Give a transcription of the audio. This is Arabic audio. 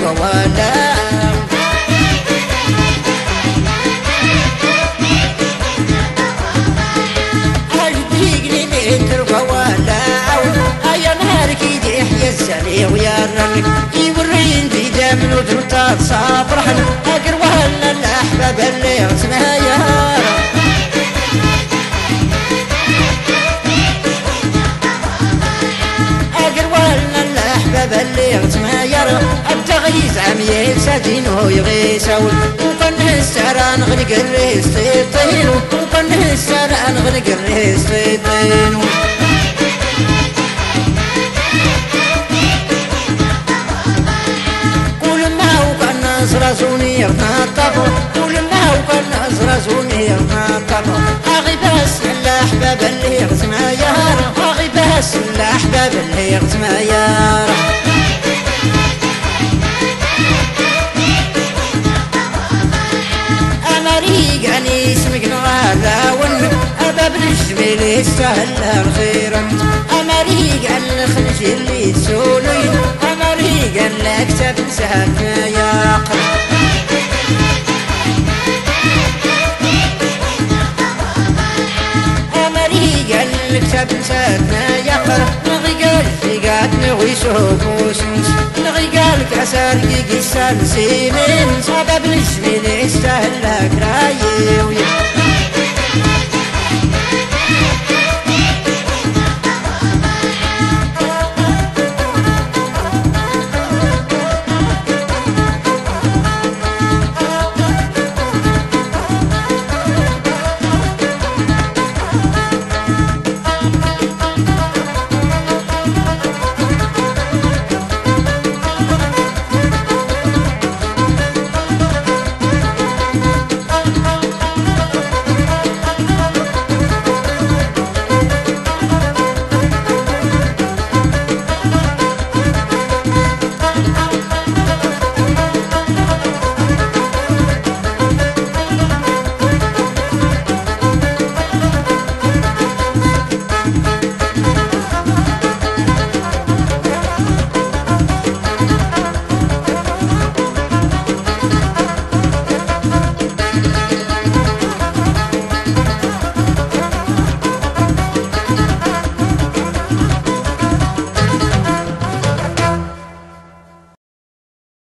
ولا يا نهارك يحيى السلي ويرنك يورين في دم وجرطات صافرحن اقروها الاحباب اللي اسمها يا اللي اسمها يا التغييز عم يساجين هو يغيسون وقنه السران غلق الريس طيطين وقنه السران غلق الريس طيطين كل ما وقن نصرسوني يغنطفو كل ما وقن نصرسوني يغنطفو اغي بس الاحباب اللي اسمها يا اغي بس الاحباب اللي اسمها يا أمريكاني اسمك نغالا ون أباب الجبل يستاهل الخير أمريكان الخنج اللي تسولين أمريكان لكتاب نسهلنا يا قرب أمريكان الكتاب نسهلنا يا قرب نغي قال في قاد نغي شوفوش نغي قال كسر يقي سالسيمين سبب الجبل يستاهل لك رايي